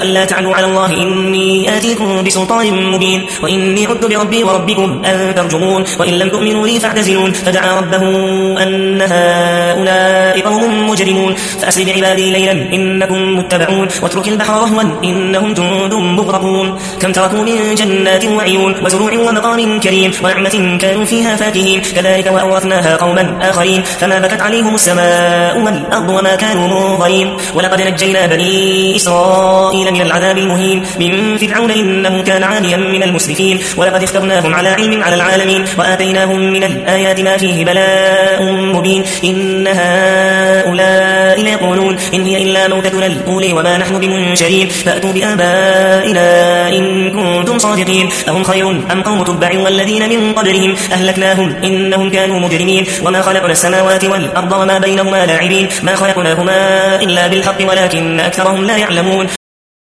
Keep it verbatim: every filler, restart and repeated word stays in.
وألا تعلوا على الله إني آتيكم بسلطان مبين وإني عدت بربي وربكم أن ترجمون وإن لم تؤمنوا لي فاعتزلون فدعا ربه أن هؤلاء قوم مجرمون فأسر بعبادي ليلا إنكم متبعون واترك البحر رهوا إنهم جند مغرقون كم تركوا من جنات وعيون وزروع ومقام كريم ونعمة كانوا فيها فاكهين كذلك وأورثناها قوما آخرين فما بكت عليهم السماء والأرض وما كانوا منظرين ولقد نجينا بني إسرائيل من العذاب المهين من فرعون إنه كان عاليا من المسرفين ولقد اخترناهم على علم على العالمين وآتيناهم من الآيات ما فيه بلاء مبين إن هؤلاء ليقولون إن هي إلا موتتنا الأولى وما نحن بمنشرين فأتوا بآبائنا إن كنتم صادقين أهم خير أم قوم تبع والذين من قبلهم أهلكناهم إنهم كانوا مجرمين وما خلقنا السماوات والأرض وما بينهما لاعبين ما خلقناهما إلا بالحق ولكن أكثرهم لا يعلمون